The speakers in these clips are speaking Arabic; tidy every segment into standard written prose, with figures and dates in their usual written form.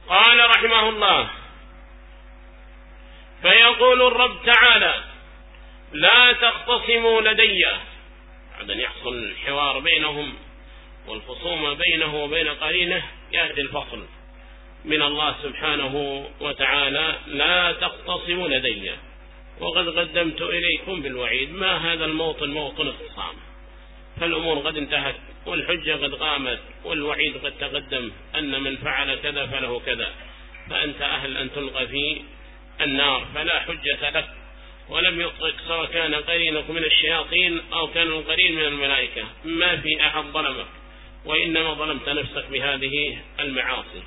قال رحمه الله: فيقول الرب تعالى: لا تختصموا لدي. بعد أن يحصل الحوار بينهم والخصومة بينه وبين قرينه، يأتي الفصل من الله سبحانه وتعالى: لا تختصموا لدي وقد قدمت إليكم بالوعيد. ما هذا الموطن موطن اختصام، فالأمور قد انتهت والحجة قد قامت والوعيد قد تقدم أن من فعل كذا فله كذا، فأنت أهل أن تلقى في النار فلا حجة لك. ولم يطلق سواء كان قرينك من الشياطين أو كان القرين من الملائكة، ما في أحد ظلمك، وإنما ظلمت نفسك بهذه المعاصي.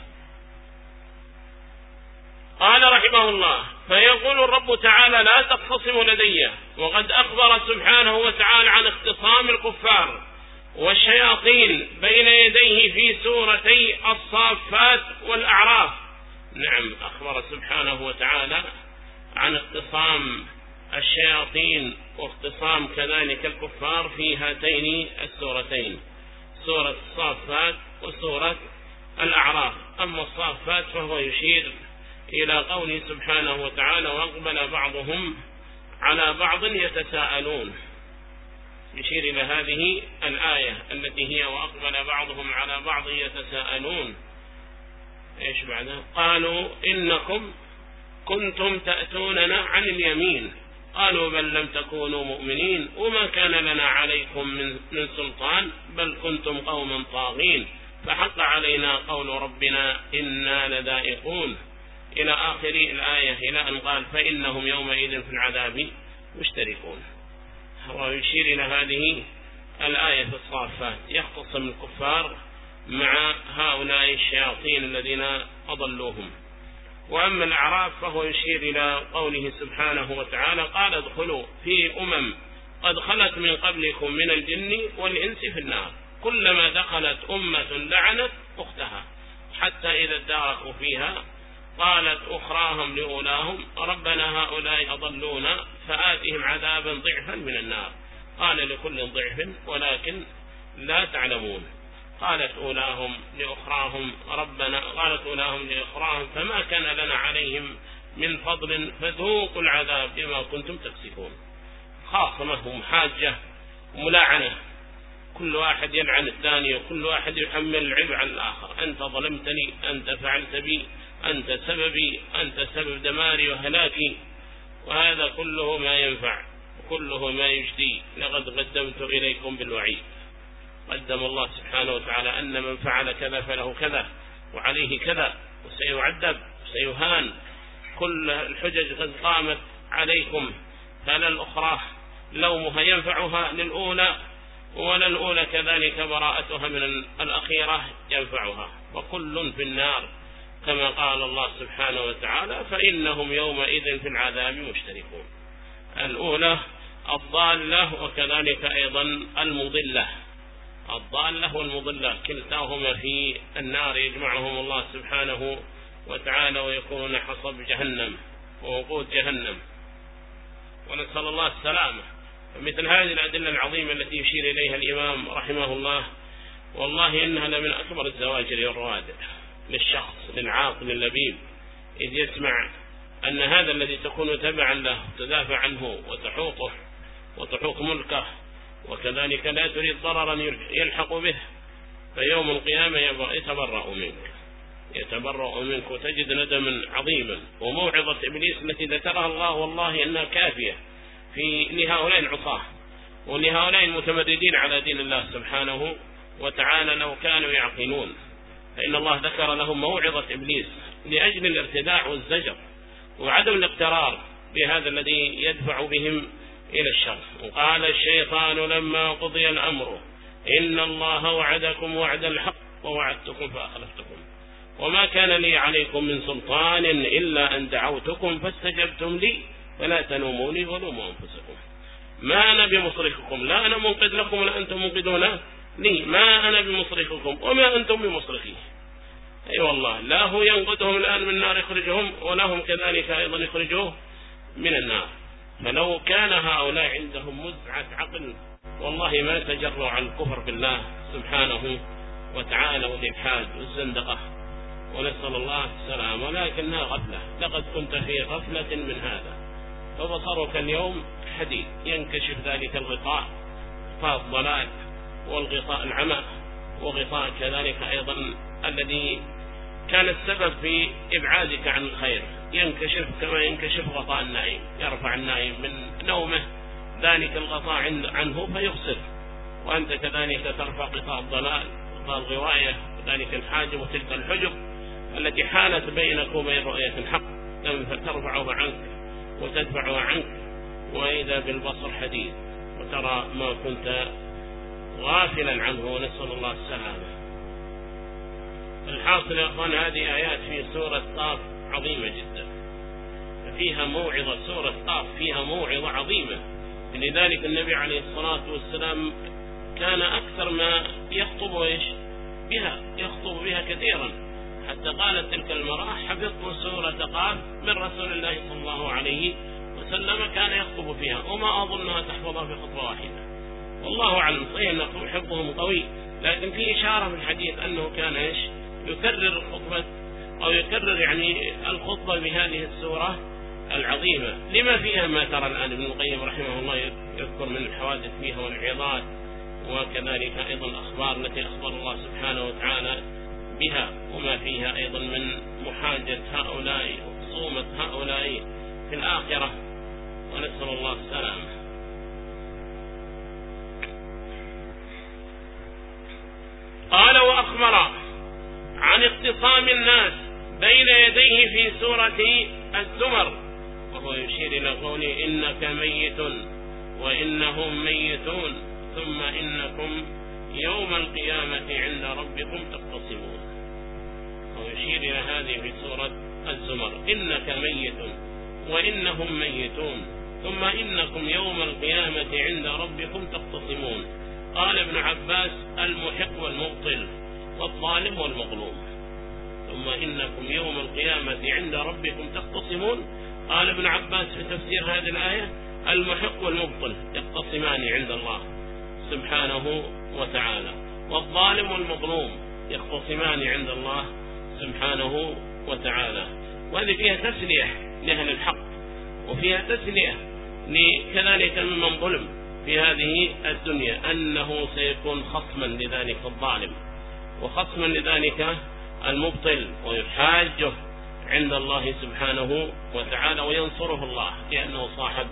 قال رحمه الله: فيقول الرب تعالى: لا تختصموا لدي. وقد أخبر سبحانه وتعالى عن اختصام الكفار والشياطين بين يديه في سورتي الصافات والأعراف. نعم، أخبر سبحانه وتعالى عن اختصام الشياطين واختصام كذلك الكفار في هاتين السورتين، سورة الصافات وسورة الأعراف. أما الصافات فهو يشير إلى قوله سبحانه وتعالى: وأقبل بعضهم على بعض يتساءلون، يشير إلى هذه الآية التي هي: وأقبل بعضهم على بعض يتساءلون. إيش بعدها؟ قالوا إنكم كنتم تأتوننا عن اليمين، قالوا بل لم تكونوا مؤمنين وما كان لنا عليكم من سلطان بل كنتم قوما طاغين فحق علينا قول ربنا إنا لذائقون، إلى آخر الآية، إلى أن قال: فإنهم يومئذ في العذاب مشتركون. هو يشير إلى هذه الآية في الصافات، يختصم الكفار مع هؤلاء الشياطين الذين أضلوهم. وأما الأعراف فهو يشير إلى قوله سبحانه وتعالى: قال ادخلوا في قد خلت من قبلكم من الجن والإنس في النار، كلما دخلت أمة لعنت أختها حتى إذا اداركوا فيها قالت أخراهم لأولاهم ربنا هؤلاء أضلونا فآتهم عذابا ضعفا من النار، قال لكل ضعف ولكن لا تعلمون. قالت أولاهم لأخراهم فما كان لنا عليهم من فضل فذوقوا العذاب بما كنتم تكسبون. خاصمهم حاجة ملاعنة، كل واحد يلعن الثاني وكل واحد يحمل العيب على الآخر: أنت ظلمتني، أنت فعلت بي، أنت سببي، أنت سبب دماري وهلاكي. وهذا كله ما ينفع وكله ما يجدي. لقد قدمت إليكم بالوعيد. قدم الله سبحانه وتعالى أن من فعل كذا فله كذا وعليه كذا وسيعذب وسيهان. كل الحجج قد قامت عليكم، فلا الأخرى لومها ينفعها للأولى ولا الأولى كذلك براءتها من الأخيرة ينفعها، وكل في النار كما قال الله سبحانه وتعالى: فإنهم يومئذ في العذاب مشتركون. الأولى الضالة وكذلك أيضا المضلة، الضالة والمضلة كلتاهما في النار يجمعهم الله سبحانه وتعالى ويكونون حصب جهنم ووقود جهنم، ونسأل الله السلامة. فمثل هذه الأدلة العظيمة التي يشير إليها الإمام رحمه الله والله إنها لمن أكبر الزواجر والروادع للشخص للعاقل اللبيب، إذ يسمع أن هذا الذي تكون تبعا له تدافع عنه وتحوطه وتحوق ملكه وكذلك لا تريد ضررا يلحق به، فيوم القيامة يتبرأ منك وتجد ندما عظيما. وموعظة إبليس التي ذكرها الله والله إنها كافية لهؤلاء العصاة ولهؤلاء المتمردين على دين الله سبحانه وتعالى لو كانوا يعقلون، فإن الله ذكر لهم موعظة إبليس لأجل الارتداع والزجر وعدم الاقترار بهذا الذي يدفع بهم إلى الشر. وقال الشيطان لما قضي الأمر إن الله وعدكم وعد الحق ووعدتكم فأخلفتكم وما كان لي عليكم من سلطان إلا أن دعوتكم فاستجبتم لي فلا تلوموني ولوموا أنفسكم ما أنا بمصرخكم، لا أنا منقذ لكم ولا أنتم منقذون لي، ما أنا بمصرخكم وما أنتم بمصرخي. أي والله لا هو ينقذهم الآن من النار يخرجهم ولا هم كذلك أيضا يخرجوه من النار. فلو كان هؤلاء عندهم مزعة عقل والله ما تجروا عن الكفر بالله سبحانه وتعالى والإلحاد والزندقة ونسأل الله السلام، ولكنها غفلة. لقد كنت في غفلة من هذا، فبصرك اليوم حديد، ينكشف ذلك الغطاء، غطاء الضلال والغطاء العمى، وغطاء كذلك أيضا الذي كان السبب في إبعادك عن الخير، ينكشف كما ينكشف غطاء النائم، يرفع النائم من نومه ذلك الغطاء عنه فيغسل، وأنت كذلك ترفع غطاء الضلال، غطاء الغواية، وذلك الحاجب وتلك الحجب التي حالت بينك وبين رؤية الحق، لم ترفعها عنك وتدفعها عنك، وإذا بالبصر حديد وترى ما كنت غافلا عنه، ونسأل الله السلامة. الحاصل يا أخوان، هذه آيات في سورة قاف عظيمة جدا، فيها موعظة، سورة قاف فيها موعظة عظيمة، لذلك النبي عليه الصلاة والسلام كان أكثر ما يخطب يخطب بها كثيرا، حتى قالت تلك المرأة: حفظت سورة قاف من رسول الله صلى الله عليه وسلم، كان يخطب فيها، وما أظنها تحفظها في خطبة واحدة. والله أعلم، صحيح أن حفظهم قوي، لكن في إشارة في الحديث أنه كان يكرر الخطبة، أو يكرر الخطبة بهذه السورة العظيمة، لما فيها ما ترى الآن ابن القيم رحمه الله يذكر من الحوادث فيها والعظات، وكذلك أيضا الأخبار التي أخبر الله سبحانه وتعالى بها، وما فيها أيضا من محاجة هؤلاء وخصومة هؤلاء في الآخرة، ونسأل الله السلامة. قال: وأخبر عن اختصام الناس بين يديه في سورة الزمر، وهو يشير إلى قوله: إنك ميت وإنهم ميتون ثم إنكم يوم القيامة عند ربكم تختصمون. وهو يشير إلى هذه في سورة الزمر: إنك ميت وإنهم ميتون ثم إنكم يوم القيامة عند ربكم تختصمون. قال ابن عباس: المحق والمبطل والظالم والمظلوم. ثم إنكم يوم القيامة عند ربكم تختصمون. قال ابن عباس في تفسير هذه الآية: المحق والمبطل يختصمان عند الله سبحانه وتعالى، والظالم والمظلوم يختصمان عند الله سبحانه وتعالى. وهذه فيها تسلية لأهل الحق، وفيها تسلية كذلك ممن ظلم في هذه الدنيا، أنه سيكون خصما لذلك الظالم وخصما لذلك المبطل، ويحاجه عند الله سبحانه وتعالى، وينصره الله لأنه صاحب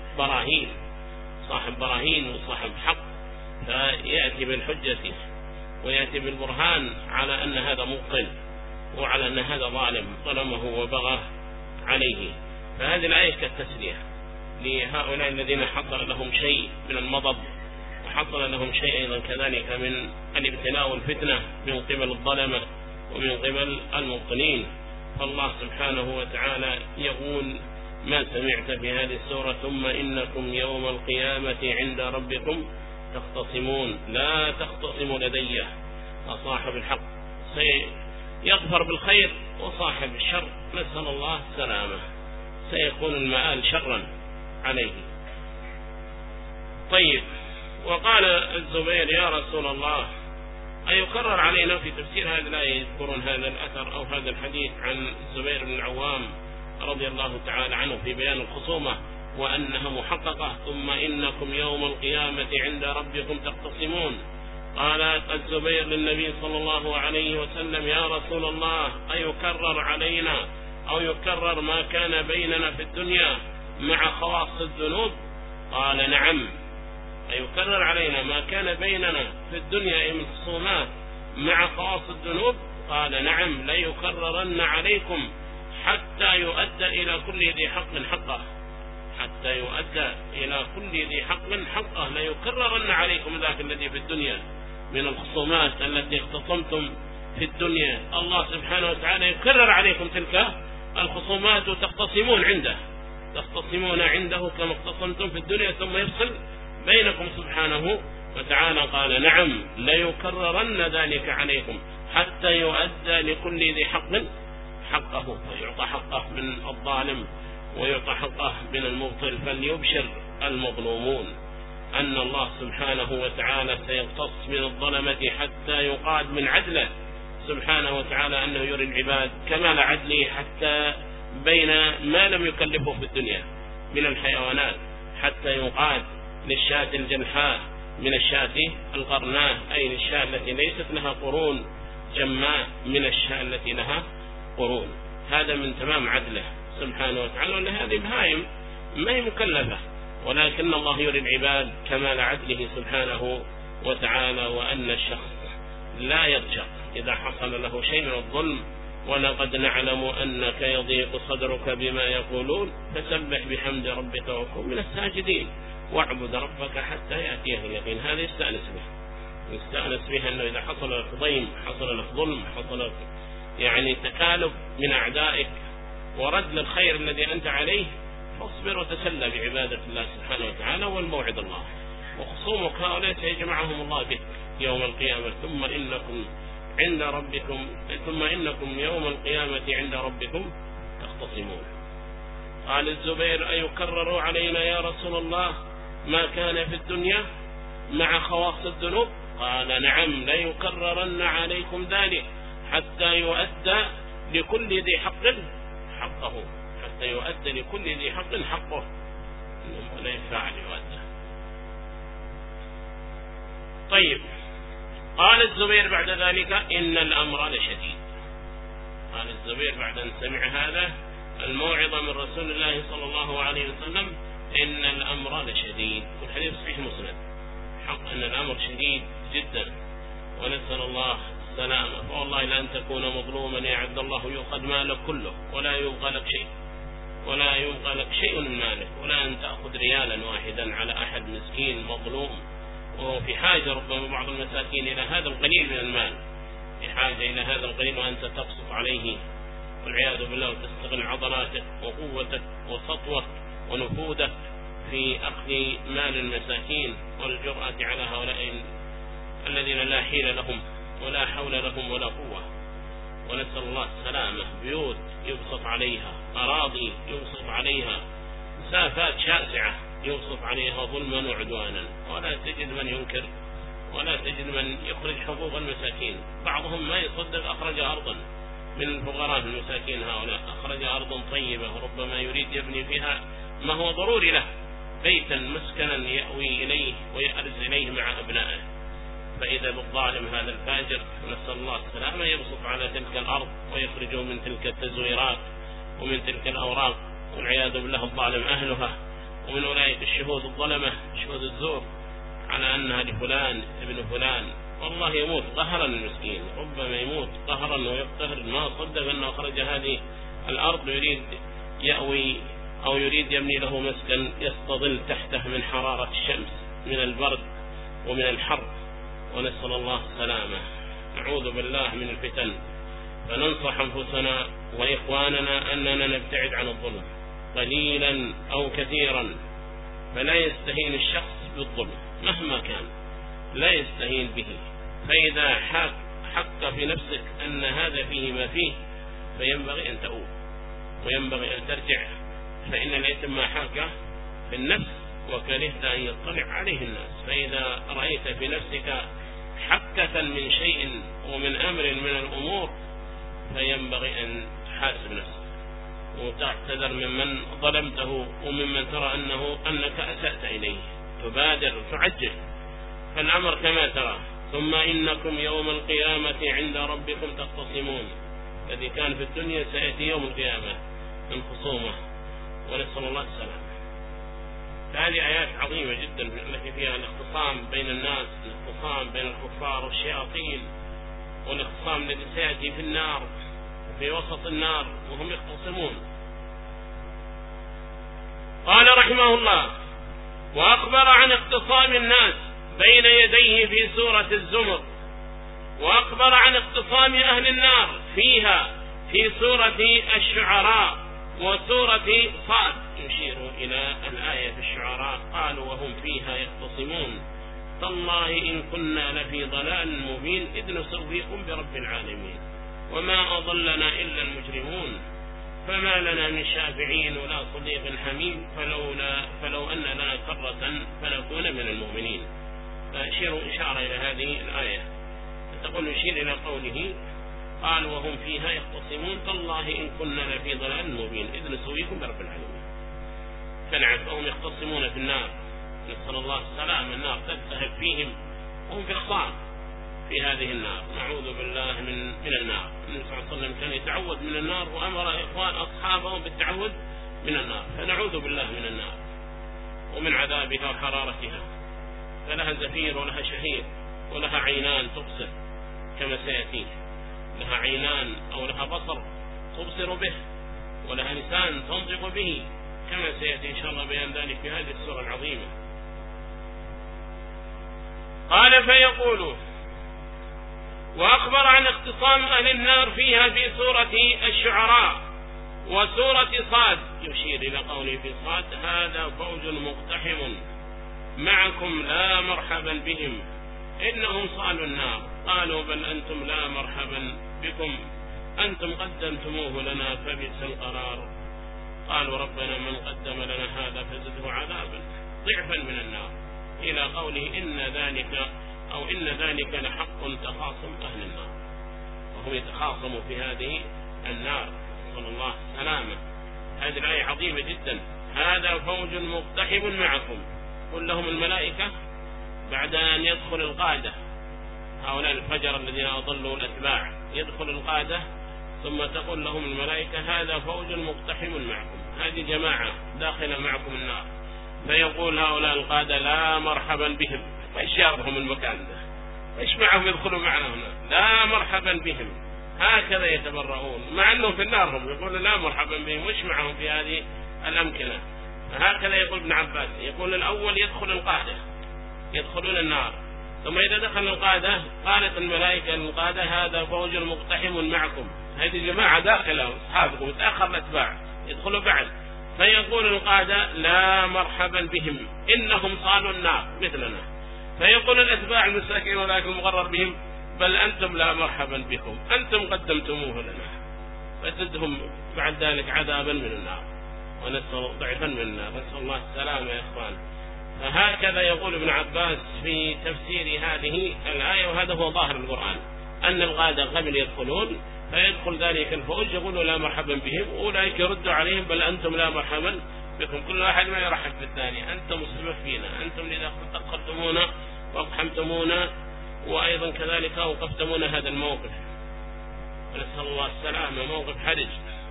براهين وصاحب حق، فيأتي بالحجة ويأتي بالبرهان على أن هذا مبطل وعلى أن هذا ظالم ظلمه وبغى عليه. فهذه الآية كالتسلية لهؤلاء الذين حصل لهم شيء من المضض، وحصل لهم شيء أيضا كذلك من الابتلاء والفتنة من قبل الظلمة ومن قبل المبطلين. فالله سبحانه وتعالى يقول: ما سمعت في هذه السورة: ثم إنكم يوم القيامة عند ربكم تختصمون. لا تختصموا لدي، صاحب الحق سيظفر بالخير وصاحب الشر نسأل الله السلامة سيكون المآل شرا عليه. طيب، وقال الزبير: يا رسول الله، أيكرر علينا؟ في تفسير هذه الآية يذكرون هذا الأثر أو هذا الحديث عن الزبير بن العوام رضي الله تعالى عنه في بيان الخصومة وأنها محققة: ثم إنكم يوم القيامة عند ربكم تختصمون. قال الزبير للنبي صلى الله عليه وسلم: يا رسول الله، أيكرر علينا أو يكرر ما كان بيننا في الدنيا مع خواص الذنوب؟ قال: نعم. أيكرر علينا ما كان بيننا في الدنيا من خصومات مع خواص الذنوب؟ قال: نعم، ليكررن عليكم حتى يؤدى إلى كل ذي حق حقه. حتى يؤدى إلى كل ذي حق حقه، ليكررن عليكم ذاك الذي في الدنيا من الخصومات التي اختصمتم في الدنيا. الله سبحانه وتعالى يكرر عليكم تلك الخصومات وتختصمون عنده، تختصمون عنده كما اختصمتم في الدنيا، ثم يفصل بينكم سبحانه وتعالى. قال: نعم، ليكررن ذلك عليكم حتى يؤدى لكل ذي حق حقه، ويعطى حقه من الظالم ويعطى حقه من المبطل. فليبشر المظلومون أن الله سبحانه وتعالى سيقتص من الظلمة حتى يقاد من عدله سبحانه وتعالى أنه يري العباد كمال عدله حتى بين ما لم يكلفه في الدنيا من الحيوانات، حتى يقاد للشاة الجلحاء من الشاة القرناء، أي للشاة التي ليست لها قرون جماء من الشاة التي لها قرون. هذا من تمام عدله سبحانه وتعالى، وأن هذه بهائم ما هي مكلفة، ولكن الله يري العباد كمال عدله سبحانه وتعالى، وأن الشخص لا يرجع إذا حصل له شيء من الظلم. ولقد نعلم أنك يضيق صدرك بما يقولون فسبح بحمد ربك وكن من الساجدين واعبد ربك حتى يأتيه اليقين. هذا يستأنس به أنه إذا حصل لك ضيم، حصل لك ظلم، حصل لك يعني تكالب من أعدائك ورد للخير الذي أنت عليه، فاصبر وتسلى بعبادة الله سبحانه وتعالى والموعد الله. وخصومك هؤلاء سيجمعهم الله بك يوم القيامة، ثم إنكم يوم القيامة عند ربكم تختصمون. قال الزبير: أيكرر علينا يا رسول الله ما كان في الدنيا مع خواص الذنوب؟ قال: نعم، ليكررن عليكم ذلك حتى يؤدى لكل ذي حق حقه، حتى يؤدى لكل ذي حق حقه، إنه لا يفعل يؤدى. طيب، قال الزبير بعد ذلك: إن الأمر لشديد. قال الزبير بعد أن سمع هذا الموعظة من رسول الله صلى الله عليه وسلم: إن الأمر لشديد. والحديث صحيح مسند، حق أن الأمر شديد جدا، ونسأل الله السلامة. فوالله لأن تكون مظلوما يا عبد الله يؤخذ مالك كله ولا يبقى لك شيء، ولا يبقى لك شيء من مالك، ولا أن تأخذ ريالا واحدا على أحد مسكين مظلوم وهو في حاجة، ربما بعض المساكين إلى هذا القليل من المال، في حاجة إلى هذا القليل، وأنت تبسط عليه والعياذ بالله، وتستغل عضلاتك وقوتك وسطوك ونفوذك في أخذ مال المساكين والجرأة على هؤلاء الذين لا حيل لهم ولا حول لهم ولا قوة. ونسأل الله السلامة. بيوت يبسط عليها، أراضي يبسط عليها، مسافات شاسعة يوصف عليها ظلما وعدوانا، ولا تجد من ينكر ولا تجد من يخرج حقوق المساكين. بعضهم ما يصدق أخرج أرضا من الفقراء المساكين هؤلاء، أخرج أرضا طيبة وربما يريد يبني فيها ما هو ضروري له، بيتا مسكنا يأوي إليه ويأرز إليه مع أبنائه. فإذا بالظالم هذا الفاجر، نسأل الله السلامة، يبسط على تلك الأرض ويخرجوا من تلك التزويرات ومن تلك الأوراق، والعياذ بالله الظالم أهلها، ومن أولئك الشهود الظلمة، شهود الزور، على أنها لفلان ابن فلان. والله يموت قهرا المسكين، ربما يموت قهرا ويقتهر، ما صدق أنه خرج هذه الأرض يريد يأوي أو يريد يبني له مسكن يستظل تحته من حرارة الشمس، من البرد ومن الحر. ونسأل الله السلامة. نعوذ بالله من الفتن. فننصح أنفسنا وإخواننا أننا نبتعد عن الظلم قليلا أو كثيرا. فلا يستهين الشخص بالظلم مهما كان، لا يستهين به. فإذا حق في نفسك أن هذا فيه ما فيه، فينبغي أن تؤوب وينبغي أن ترجع، فإن الإثم ما حاك في النفس وكرهت أن يطلع عليه الناس. فإذا رأيت في نفسك حكة من شيء ومن أمر من الأمور، فينبغي أن تحاسب نفسك وتعتذر ممن ظلمته وممن ترى أنك أسأت إليه، تبادر تعجل. فالأمر كما ترى. ثم إنكم يوم القيامة عند ربكم تختصمون. الذي كان في الدنيا سيأتي يوم القيامة من خصومه، ونسأل الله السلامة. هذه آيات عظيمة جدا التي فيها الاختصام بين الناس، الاختصام بين الكفار والشياطين، والاختصام الذي سيأتي في النار في وسط النار وهم يختصمون. قال رحمه الله: وأخبر عن اختصام الناس بين يديه في سورة الزمر، وأخبر عن اختصام أهل النار فيها في سورة الشعراء وسورة صاد، يشير إلى الآية في الشعراء: قالوا وهم فيها يختصمون تالله إن كنا لفي ضلال مبين إذ نسويكم برب العالمين وما أضلنا إلا المجرمون فما لنا من شافعين ولا صديق حميم فلو أن لنا كرة فنكون من المؤمنين. فأشير إشارة إلى هذه الآية، تقول يشير إلى قوله قال وهم فيها يختصمون تالله إن كنا لفي ضلال مبين إذ نسويكم برب العالمين. فنعم فهم يختصمون في النار، نسأل الله السلام، النار تلتهب فيهم وهم في خصام في هذه النار، نعوذ بالله من النار. النبي صلى الله عليه وسلم كان يتعوذ من النار وأمر إخوان أصحابه بالتعوذ من النار، فنعوذ بالله من النار ومن عذابها وحرارتها. فلها زفير ولها شهير ولها عينان تبصر كما سيأتي، لها عينان أو لها بصر تبصر به، ولها لسان تنطق به كما سيأتي إن شاء الله بيان ذلك في هذه السورة العظيمة. قال فيقول وأخبر عن اختصام أهل النار فيها في سورة الشعراء وسورة صاد، يشير إلى قوله في صاد هذا فوج مقتحم معكم لا مرحبا بهم إنهم صالوا النار، قالوا بل أنتم لا مرحبا بكم أنتم قدمتموه لنا فبئس القرار، قالوا ربنا من قدم لنا هذا فزده عذابا ضعفا من النار، إلى قوله إن ذلك لحق تخاصم أهل النار، وهم يتخاصموا في هذه النار، صلى الله السلامة. هذه الآية عظيمة جدا، هذا فوج مقتحم معكم، قل لهم الملائكة بعد أن يدخل القادة هؤلاء الفجر الذين أضلوا الأتباع، يدخل القادة ثم تقول لهم الملائكة هذا فوج مقتحم معكم، هذه جماعة داخلة معكم النار، فيقول هؤلاء القادة لا مرحبا بهم، ايش جابهم المكان ده، ايش معهم يدخلوا معنا هنا، لا مرحبا بهم، هكذا يتبرؤون مع أنهم في النار، هم يقول لا مرحبا بهم، وإيش معهم في هذه الأمكنة. هكذا يقول ابن عباس، يقول الأول يدخل القادة يدخلون النار، ثم إذا دخل القادة قالت الملائكة للقادة هذا فوج مقتحم معكم، هذه جماعة داخلة أصحابكم متأخر الأتباع يدخلوا بعد، فيقول القادة لا مرحبا بهم إنهم صالوا النار مثلنا، فيقول الأتباع المساكين ولكن المغرر بهم بل أنتم لا مرحبا بكم أنتم قدمتموه لنا، فزدهم بعد ذلك عذابا من النار ونسأل ضعفا من النار، نسأل الله السلامة يا إخوان. فهكذا يقول ابن عباس في تفسير هذه الآية، وهذا هو ظاهر القرآن، أن القادة قبل يدخلون فيدخل ذلك الفوج يقولوا لا مرحبا بهم، أولئك يردوا عليهم بل أنتم لا مرحبا بكم، كل واحد ما يرحب بالثاني، أنتم السبب فينا، أنتم اللي دخلتمونا واقحمتمونا وأيضا كذلك أوقفتمونا هذا الموقف، ونسأل الله السلامة، موقف حرج.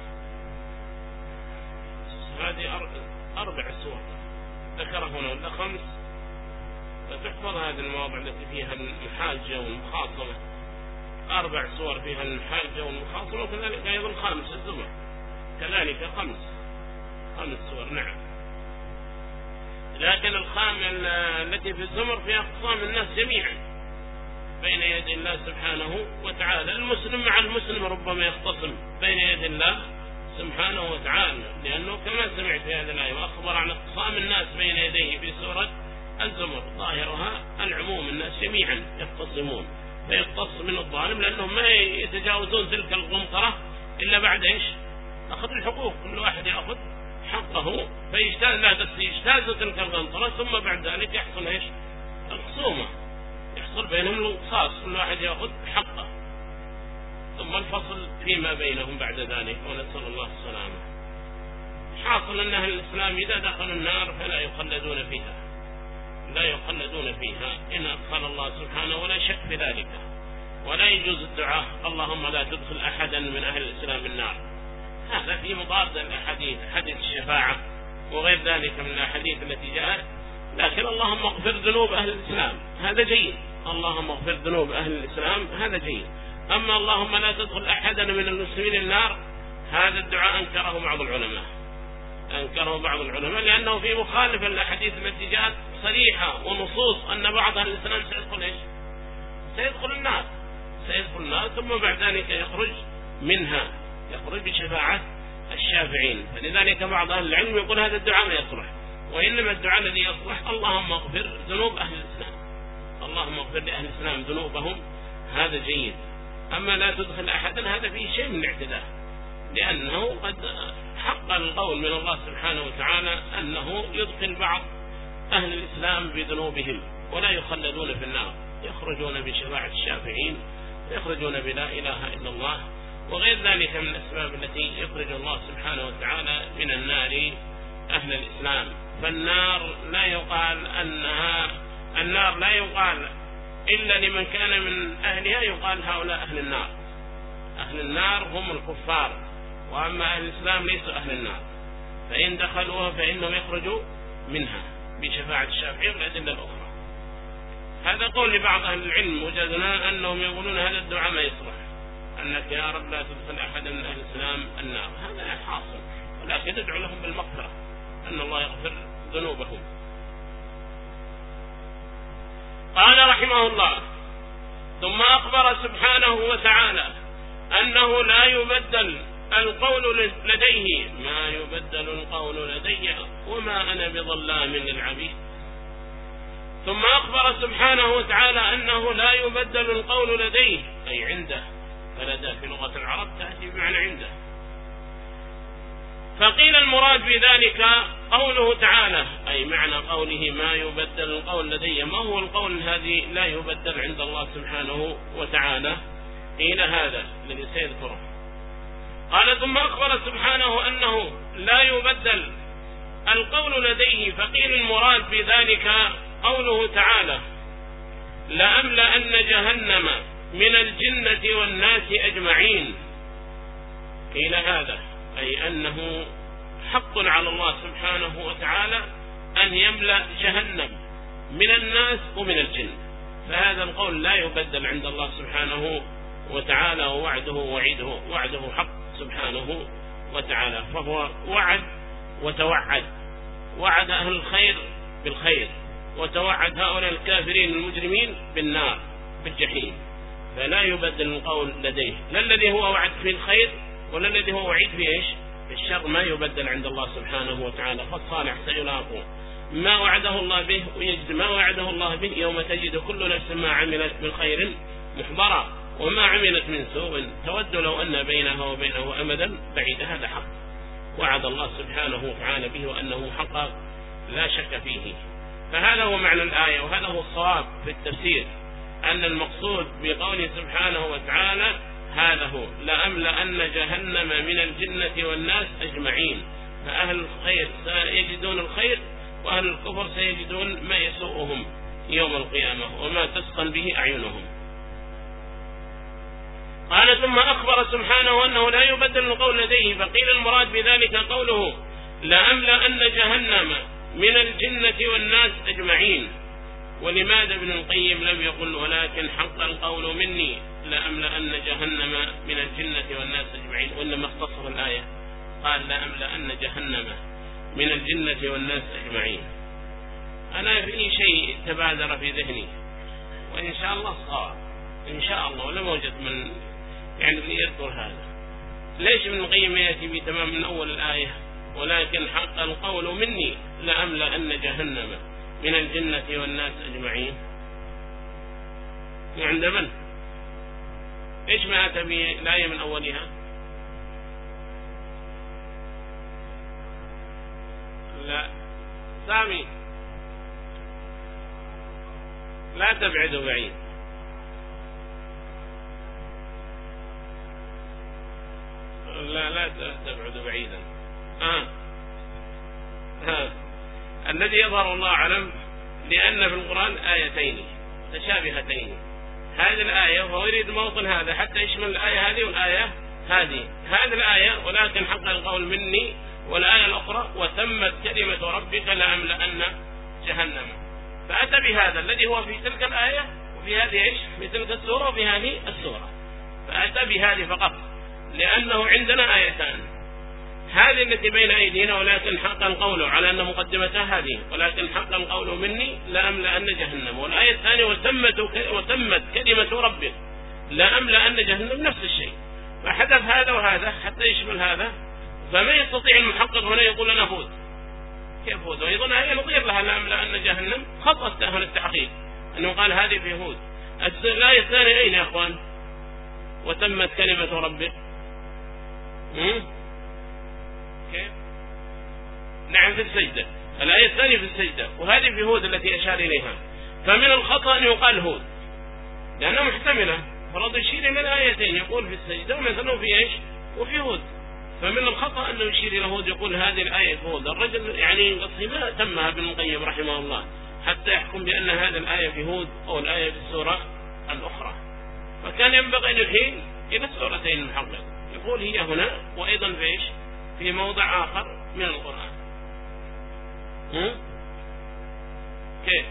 هذه 4 سور ذكر هنا ولا 5، فتحفظ هذه المواضع التي فيها المحاجة والمخاصمة، 4 سور فيها المحاجة والمخاصمة، وكذلك أيضا 5 الزمر كذلك 5 سور. نعم، لكن التي في الزمر فيها اختصام الناس جميعا بين يدي الله سبحانه وتعالى، المسلم مع المسلم ربما يختصم بين يدي الله سبحانه وتعالى، لأنه كما سمعت في هذه الآية وأخبر عن اختصام الناس بين يديه في سورة الزمر ظاهرها العموم، الناس جميعا يختصمون، فيختص من الظالم لأنهم ما يتجاوزون تلك القنطرة إلا بعد إيش أخذ الحقوق، كل واحد يأخذ حقه فيجتاز تلك القنطرة، ثم بعد ذلك يحصل إيش الخصومة، يحصل بينهم القصاص، كل واحد يأخذ حقه، ثم الفصل فيما بينهم بعد ذلك، ونسأل الله السلامة. حاصل أن أهل الإسلام إذا دخلوا النار فلا يخلدون فيها، لا يخلدون فيها إن أدخل الله سبحانه، ولا شك في ذلك، ولا يجوز الدعاء اللهم لا تدخل أحدا من أهل الإسلام النار، هذا في مضادة الأحاديث، حديث الشفاعة وغير ذلك من الأحاديث التي جاءت، لكن اللهم اغفر ذنوب أهل الإسلام هذا جيد، اللهم اغفر ذنوب أهل الإسلام هذا جيد، أما اللهم لا تدخل أحدا من المسلمين النار هذا الدعاء أنكره بعض العلماء لأنه في مخالفة الأحاديث التي جاءت صريحة ونصوص أن بعض أهل الإسلام سيدخل النار ثم بعد ذلك يخرج منها، يخرج بشفاعة الشافعين، فلذلك بعض أهل العلم يقول هذا الدعاء لا يصلح، وإنما الدعاء الذي يصلح اللهم اغفر ذنوب أهل الإسلام، اللهم اغفر لأهل الإسلام ذنوبهم، هذا جيد. أما لا تدخل أحدا هذا فيه شيء من الاعتداء، لأنه قد حق القول من الله سبحانه وتعالى أنه يدخل بعض أهل الإسلام بذنوبهم ولا يخلدون في النار، يخرجون بشفاعة الشافعين يخرجون بلا إله إلا الله، وغير ذلك من الأسباب التي يخرج الله سبحانه وتعالى من النار أهل الإسلام. فالنار لا يقال النار لا يقال إلا لمن كان من أهلها، يقال هؤلاء أهل النار. أهل النار هم الكفار، وأما أهل الإسلام ليسوا أهل النار، فإن دخلوها فإنهم يخرجوا منها بشفاعة الشافعي والأدلة الأخرى. هذا قول لبعض أهل العلم وجدنا أنهم يقولون هذا الدعاء ما يصلح، أنك يا رب لا تدخل أحدا من أهل الإسلام النار، هذا حاصل، ولكن تدعو لهم بالمغفرة أن الله يغفر ذنوبهم. قال رحمه الله: ثم أخبر سبحانه وتعالى أنه لا يبدل القول لديه، ما يبدل القول لدي وما أنا بظلام للعبيد. ثم أخبر سبحانه وتعالى أنه لا يبدل القول لديه، أي عنده، فلدى في لغة العرب تأتي بمعنى عنده. فقيل المراد بذلك قوله تعالى، أي معنى قوله ما يبدل القول لدي، ما هو القول الذي لا يبدل عند الله سبحانه وتعالى؟ قيل هذا الذي سيذكره. قال: ثم أخبر سبحانه أنه لا يبدل القول لديه، فقيل المراد بذلك قوله تعالى: لأملأن جهنم من الجنة والناس أجمعين. قيل هذا أي أنه حق على الله سبحانه وتعالى أن يملأ جهنم من الناس ومن الجن، فهذا القول لا يبدل عند الله سبحانه وتعالى، ووعده ووعيده وعده حق سبحانه وتعالى، فهو وعد وتوعد، وعد أهل الخير بالخير، وتوعد هؤلاء الكافرين المجرمين بالنار بالجحيم، فلا يبدل القول لديه، لا الذي هو وعد في الخير ولا الذي هو وعيد في إيش؟ الشر، ما يبدل عند الله سبحانه وتعالى. فالصالح سيلاقوا ما وعده الله به ويجد ما وعده الله به يوم تجد كل نفس ما عملت من خير محضرا وما عملت من سوء تود لو أن بينها وبينه أمدا بعيد. هذا حق وعد الله سبحانه وتعالى به وأنه حق لا شك فيه. فهذا هو معنى الآية، وهذا هو الصواب في التفسير، أن المقصود بقوله سبحانه وتعالى هذا هو لأملأن جهنم من الجنة والناس أجمعين، فأهل الخير سيجدون الخير وأهل الكفر سيجدون ما يسوءهم يوم القيامة وما تسخن به أعينهم. قال: ثم أخبر سبحانه أنه لا يبدل القول لديه، فقيل المراد بذلك قوله لأملأن جهنم من الجنة والناس أجمعين. ولماذا ابن القيم لم يقل ولكن حق القول مني لأملأن جهنم من الجنة والناس أجمعين، وإنما اختصر الآية قال لأملأن جهنم من الجنة والناس أجمعين؟ أنا في شيء تبادر في ذهني وإن شاء الله صار إن شاء الله، ولم وجد من يذكر هذا. ليش ابن القيم يأتي بتمام من أول الآية ولكن حق القول مني لأملأن جهنم من الجنة والناس أجمعين؟ عند من؟ إيش ما أتى بالآية من أولها؟ لا سامي لا تبعد بعيد، لا تبعد بعيدا. الذي يظهر الله أعلم لأن في القرآن آيتين متشابهتين، هذه الآية وهو يريد موطن هذا حتى يشمل الآية هذه والآية هذه. هذه الآية ولكن حق القول مني، والآية الأخرى وتمت كلمة ربك لأملأن جهنم، فأتى بهذا الذي هو في تلك الآية وفي هذه إيش في تلك السورة وفي هذه السورة، فأتى بهذه فقط لأنه عندنا آيتان، هذه التي بين أيدينا ولكن حق القول على أن مقدمتها هذه ولكن حق القول مني لأملأن جهنم، والآية الثانية وتمت كلمة ربك لأملأن جهنم، نفس الشيء، فحذف هذا وهذا حتى يشمل هذا. فما يستطيع المحقق هنا يقول لنا هود، كيف هود؟ وأيضا هي نظير لها لأملأن جهنم، خطأ هنا التحقيق أنه قال هذه في هود. الآية الثانية أين يا أخوان؟ وتمت كلمة ربك كيف؟ نعم في السجدة، الآية الثانية في السجدة، وهذه في هود التي أشار إليها. فمن الخطأ أن يقال هود لأنها محتملة، فرض يشير إلى الآيتين، يقول في السجدة مثلا وفي إيش وفي هود. فمن الخطأ أنه يشير إلى هود يقول هذه الآية في هود. الرجل يعني ما تمها ابن القيم رحمه الله حتى يحكم بأن هذه الآية في هود أو الآية في السورة الأخرى، فكان ينبغي أن يحيل إلى السورتين المحقق، يقول هي هنا وأيضا في إيش في موضع آخر من القرآن. كيف؟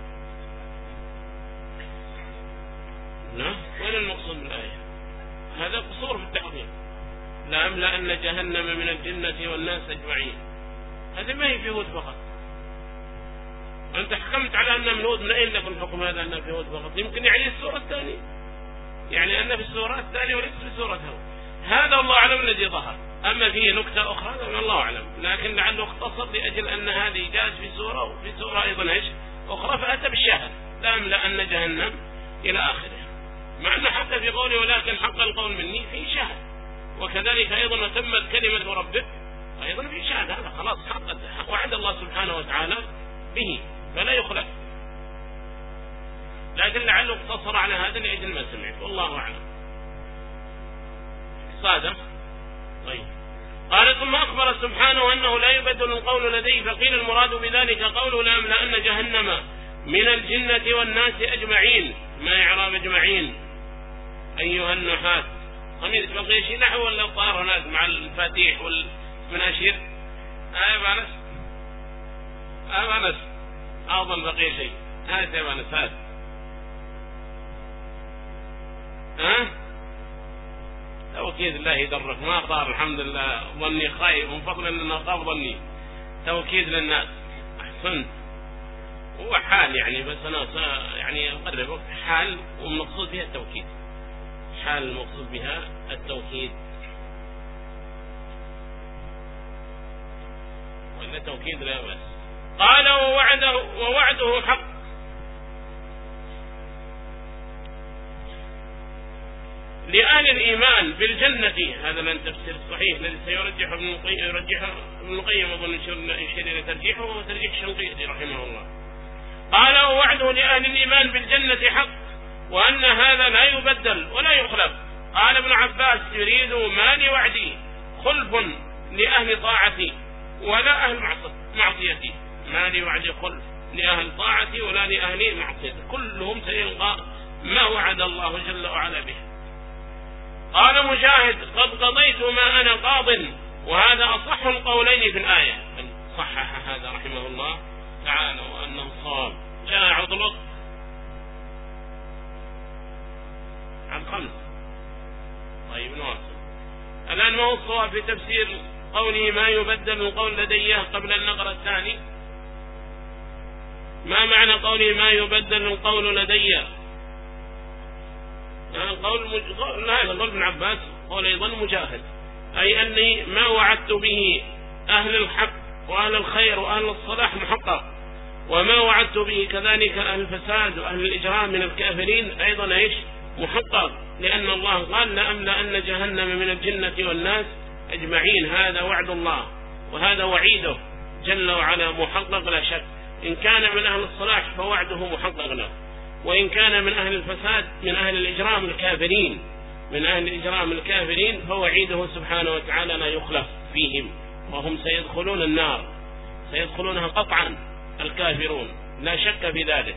لا، وين المقصود بالآية؟ هذا قصور في التحقيق. لأملأن جهنم من الجنة والناس أجمعين، هذه ما هي في هود فقط. أنت حكمت على أن من هود، من أين لكم الحكم هذا أن في هود فقط؟ يمكن يعني السورة الثانية، يعني أن في السورة الثانية وليس في سورة هود. هذا الله أعلم الذي ظهر. أما فيه نكتة أخرى الله أعلم، لكن لعله اختصر لأجل أن هذه جاءت في سورة وفي سورة أيضا إيش أخرى، فأتى بالشاهد لأملأن جهنم إلى آخره. مع أن حتى في قوله ولكن حق القول مني في شاهد، وكذلك أيضا وتمت كلمة ربك أيضا في شاهد. هذا خلاص حق وعد الله سبحانه وتعالى به فلا يخلف، لكن لعله اقتصر على هذا لأجل ما سمعت، والله أعلم. صادق. طيب، قال ثم أخبر سبحانه أنه لا يبدل القول لديه، فقيل المراد بذلك قوله لأملأن جهنم من الجنة والناس أجمعين. ما إعراب أجمعين أيها النحاة؟ خميس بقي شيء نحو ولا طار هناك مع الفاتيح والمناشير؟ أنس أنس أظن بقي شيء. هات يا أنس هات. توكيد الله يدرك ما طار الحمد لله. ظني خايف من فضل أننا خاف ظني. توكيد للناس. أحسنت. هو حال يعني، بس أنا يعني أقربك حال والمقصود بها التوكيد. حال المقصود بها التوكيد، وإلا توكيد لا بأس. قال ووعده حق. لأهل الإيمان بالجنة، هذا من التفسير الصحيح الذي سيرجح ابن القيم أظن يشير إلى ترجيحه وترجيح الشنقيطي رحمه الله. قال ووعده لأهل الإيمان بالجنة حق، وأن هذا لا يبدل ولا يخلف. قال ابن عباس يريد ما لوعدي خلف لأهل طاعتي ولا أهل معصيتي. ما لوعدي خلف لأهل طاعتي ولا لأهل معصيتي، كلهم سيلقى ما وعد الله جل وعلا به. قال مجاهد قد قضيت ما أنا قاض، وهذا أصح القولين في الآية. صحح هذا رحمه الله تعالى وأنه صواب. جاء عضلق عن 5. طيب نواصل الآن. ما هو الصواب في تفسير قوله ما يبدل القول لديه قبل أن نقرأ الثاني؟ ما معنى قوله ما يبدل القول لديه؟ قول ابن عباس، قول أيضا مجاهد، أي أني ما وعدت به أهل الحق وأهل الخير وأهل الصلاح محقق، وما وعدت به كذلك أهل الفساد وأهل الإجرام من الكافرين أيضا إيش محقق، لأن الله قال لأملأن جهنم من الجنة والناس أجمعين. هذا وعد الله وهذا وعيده جل وعلا محقق لا شك. إن كان من أهل الصلاح فوعده محقق له، وإن كان من أهل الفساد من أهل الإجرام الكافرين فوعيده سبحانه وتعالى لا يخلف فيهم، وهم سيدخلون النار، سيدخلونها قطعا الكافرون لا شك في ذلك.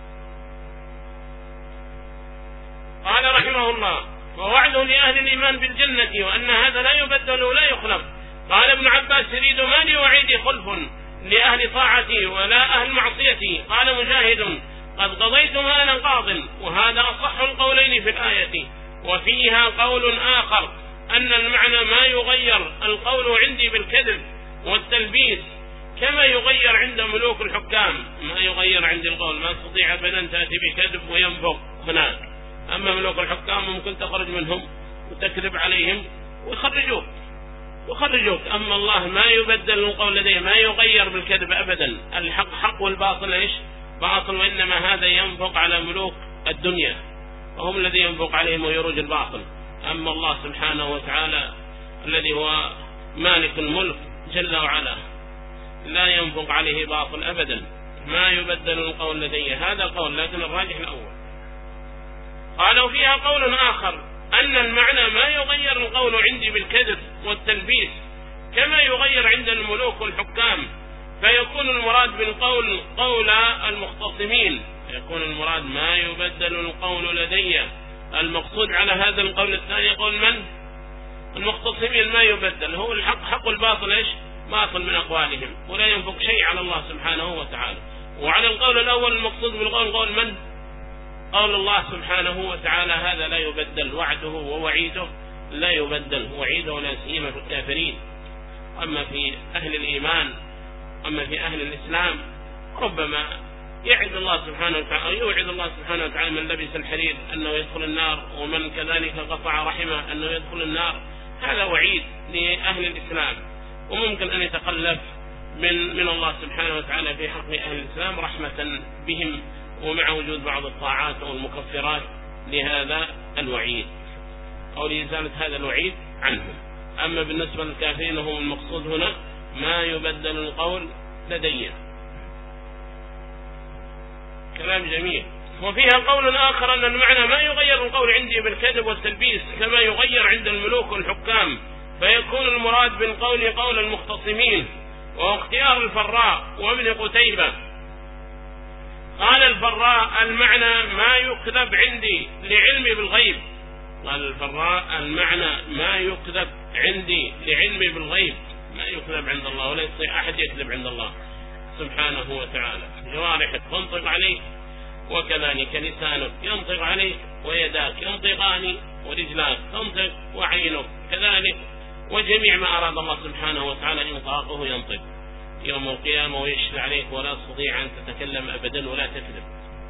قال رحمه الله ووعده لأهل الإيمان بالجنة وأن هذا لا يبدل ولا يخلف. قال ابن عباس يريد ما لي وعيدي خلف لأهل طاعتي ولا أهل معصيتي. قال مجاهد قد قضيت ما أنا قاض، وهذا أصح القولين في الآية. وفيها قول آخر أن المعنى ما يغير القول عندي بالكذب والتلبيس كما يغير عند ملوك الحكام. ما يغير عند القول، ما تستطيع أبدا تأتي بكذب وينفق هناك. أما ملوك الحكام ممكن تخرج منهم وتكذب عليهم ويخرجوك. أما الله ما يبدل القول لديه، ما يغير بالكذب أبدا. الحق حق والباطل إيش باطل، وإنما هذا ينفق على ملوك الدنيا وهم الذي ينفق عليهم ويروج الباطل. أما الله سبحانه وتعالى الذي هو مالك الملك جل وعلا لا ينفق عليه باطل أبدا. ما يبدل القول لديه، هذا قول، لكن الراجح الأول. قال وفيها قول آخر أن المعنى ما يغير القول عندي بالكذب والتلبيس كما يغير عند الملوك والحكام، فيكون المراد بالقول قول المختصمين، يكون المراد ما يبدل القول لدي. المقصود على هذا القول الثاني قول من؟ المختصمين، ما يبدل، هو الحق حق، الباطل ايش؟ باطل من أقوالهم، ولا ينفق شيء على الله سبحانه وتعالى. وعلى القول الأول المقصود بالقول قول من؟ قول الله سبحانه وتعالى، هذا لا يبدل، وعده ووعيده لا يبدل، وعيده لا سيما في الكافرين. أما في أهل الإيمان، أما في أهل الإسلام ربما يعد الله سبحانه وتعالى، يوعد الله سبحانه وتعالى من لبس الحرير أنه يدخل النار، ومن كذلك قطع رحمه أنه يدخل النار، هذا وعيد لأهل الإسلام. وممكن أن يتخلف من الله سبحانه وتعالى في حق أهل الإسلام رحمة بهم، ومع وجود بعض الطاعات أو المكفرات لهذا الوعيد أو لإزالة هذا الوعيد عنهم. أما بالنسبة للكافرين هم المقصود هنا ما يبدل القول لدي. كلام جميل. وفيها قول آخر أن المعنى ما يغير القول عندي بالكذب والتلبيس كما يغير عند الملوك والحكام، فيكون المراد بالقول قول المختصمين. واختيار الفراء وابن قتيبة قال الفراء المعنى ما يكذب عندي لعلمي بالغيب، قال الفراء المعنى ما يكذب عندي لعلمي بالغيب، ما يكذب عند الله، ولا يستطيع أحد يكذب عند الله سبحانه وتعالى. جوارحك تنطق عليك، وكذلك لسانك ينطق عليك، ويداك ينطقان، ورجلاك تنطق، وعينك كذلك، وجميع ما أراد الله سبحانه وتعالى إنطاقه ينطق يوم القيامة ويشهد عليك، ولا تستطيع أن تتكلم أبدا ولا تكذب.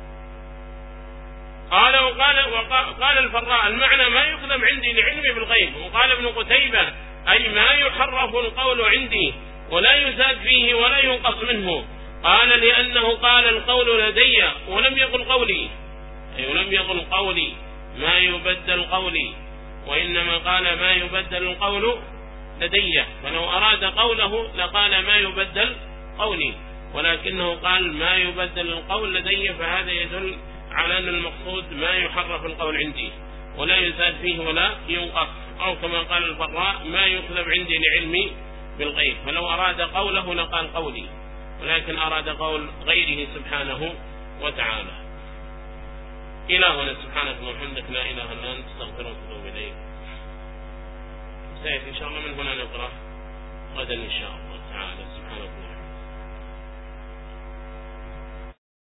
قال الفراء المعنى ما يكذب عندي لعلمي بالغيب. وقال ابن قتيبة أي ما يحرف القول عندي ولا يزاد فيه ولا ينقص منه. قال لأنه قال القول لدي ولم يقل قولي، أي لم يقل قولي ما يبدل قولي، وإنما قال ما يبدل القول لدي، فلو أراد قوله لقال ما يبدل قولي، ولكنه قال ما يبدل القول لدي، فهذا يدل على أن المقصود ما يحرف القول عندي ولا يزاد فيه ولا ينقص، أو كما قال الفراء ما يكذب عندي لعلمي بالغيب، فلو أراد قوله لقال قولي، ولكن أراد قول غيره سبحانه وتعالى. إلهنا سبحانك وبحمدك لا إله إلا أنت استغفرك وأتوب إليك. سيأتي إن شاء الله من هنا نقرأ غدا إن شاء الله تعالى. سبحانك.